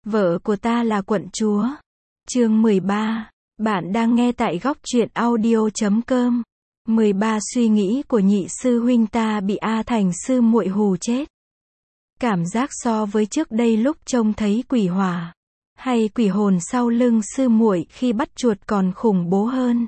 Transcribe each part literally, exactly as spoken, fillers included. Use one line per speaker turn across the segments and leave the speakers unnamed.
Vợ của ta là quận chúa. Chương mười ba. Bạn đang nghe tại góc truyện audio chấm com. mười ba suy nghĩ của nhị sư huynh ta bị A Thành sư muội hù chết. Cảm giác so với trước đây lúc trông thấy quỷ hỏa hay quỷ hồn sau lưng sư muội khi bắt chuột còn khủng bố hơn.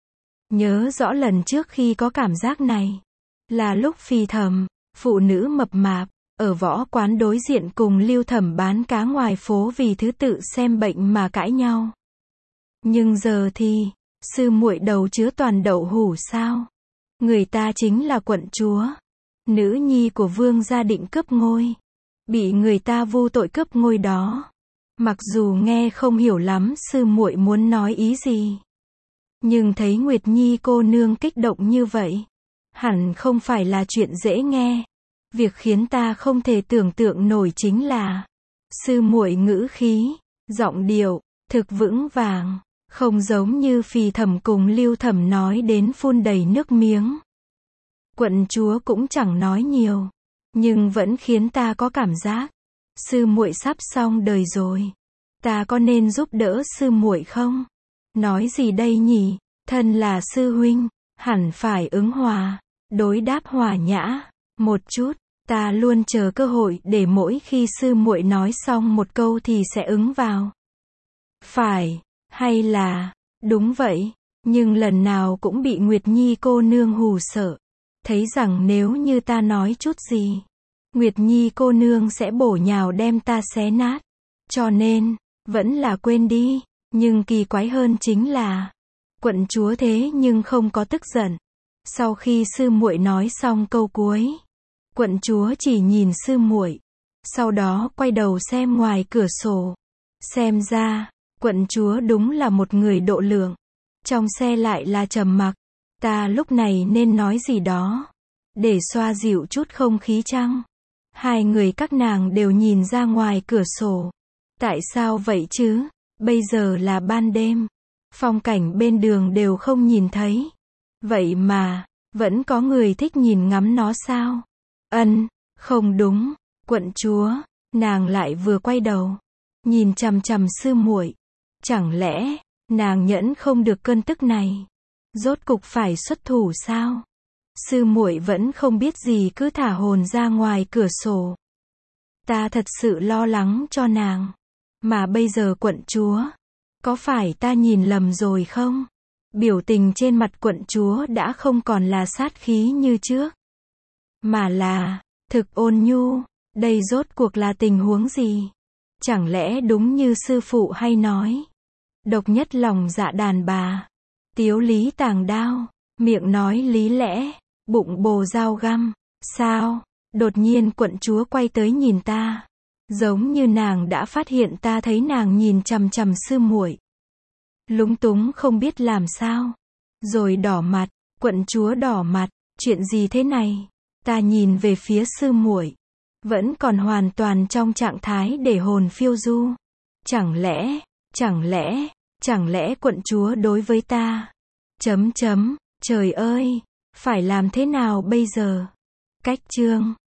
Nhớ rõ lần trước khi có cảm giác này là lúc Phi Thầm, phụ nữ mập mạp, ở võ quán đối diện cùng Lưu Thẩm bán cá ngoài phố vì thứ tự xem bệnh mà cãi nhau. Nhưng giờ thì, sư muội đầu chứa toàn đậu hủ sao? Người ta chính là quận chúa, nữ nhi của vương gia định cướp ngôi, bị người ta vu tội cướp ngôi đó. Mặc dù nghe không hiểu lắm sư muội muốn nói ý gì, nhưng thấy Nguyệt Nhi cô nương kích động như vậy, hẳn không phải là chuyện dễ nghe. Việc khiến ta không thể tưởng tượng nổi chính là sư muội ngữ khí, giọng điệu thực vững vàng, không giống như Phi Thẩm cùng Lưu Thẩm nói đến phun đầy nước miếng. Quận chúa cũng chẳng nói nhiều, nhưng vẫn khiến ta có cảm giác sư muội sắp xong đời rồi. Ta có nên giúp đỡ sư muội không? Nói gì đây nhỉ? Thân là sư huynh, hẳn phải ứng hòa, đối đáp hòa nhã một chút. Ta luôn chờ cơ hội để mỗi khi sư muội nói xong một câu thì sẽ ứng vào. Phải, hay là, đúng vậy, nhưng lần nào cũng bị Nguyệt Nhi cô nương hù sợ. Thấy rằng nếu như ta nói chút gì, Nguyệt Nhi cô nương sẽ bổ nhào đem ta xé nát. Cho nên, vẫn là quên đi. Nhưng kỳ quái hơn chính là, quận chúa thế nhưng không có tức giận. Sau khi sư muội nói xong câu cuối, quận chúa chỉ nhìn sư muội, sau đó quay đầu xem ngoài cửa sổ. Xem ra, quận chúa đúng là một người độ lượng. Trong xe lại là trầm mặc. Ta lúc này nên nói gì đó để xoa dịu chút không khí chăng? Hai người các nàng đều nhìn ra ngoài cửa sổ. Tại sao vậy chứ? Bây giờ là ban đêm, phong cảnh bên đường đều không nhìn thấy. Vậy mà, vẫn có người thích nhìn ngắm nó sao? Ân, không đúng, quận chúa, nàng lại vừa quay đầu, nhìn chằm chằm sư muội. Chẳng lẽ, nàng nhẫn không được cơn tức này, rốt cục phải xuất thủ sao? Sư muội vẫn không biết gì cứ thả hồn ra ngoài cửa sổ. Ta thật sự lo lắng cho nàng. Mà bây giờ quận chúa, có phải ta nhìn lầm rồi không? Biểu tình trên mặt quận chúa đã không còn là sát khí như trước, mà là thực ôn nhu. Đây rốt cuộc là tình huống gì? Chẳng lẽ đúng như sư phụ hay nói, độc nhất lòng dạ đàn bà, tiếu lý tàng đao, miệng nói lý lẽ, bụng bồ dao găm, sao? Đột nhiên quận chúa quay tới nhìn ta, giống như nàng đã phát hiện ta thấy nàng nhìn chằm chằm sư muội. Lúng túng không biết làm sao, rồi đỏ mặt. Quận chúa đỏ mặt, chuyện gì thế này? Ta nhìn về phía sư muội, vẫn còn hoàn toàn trong trạng thái để hồn phiêu du. Chẳng lẽ, chẳng lẽ, chẳng lẽ quận chúa đối với ta? Chấm chấm, trời ơi, phải làm thế nào bây giờ? Cách chương.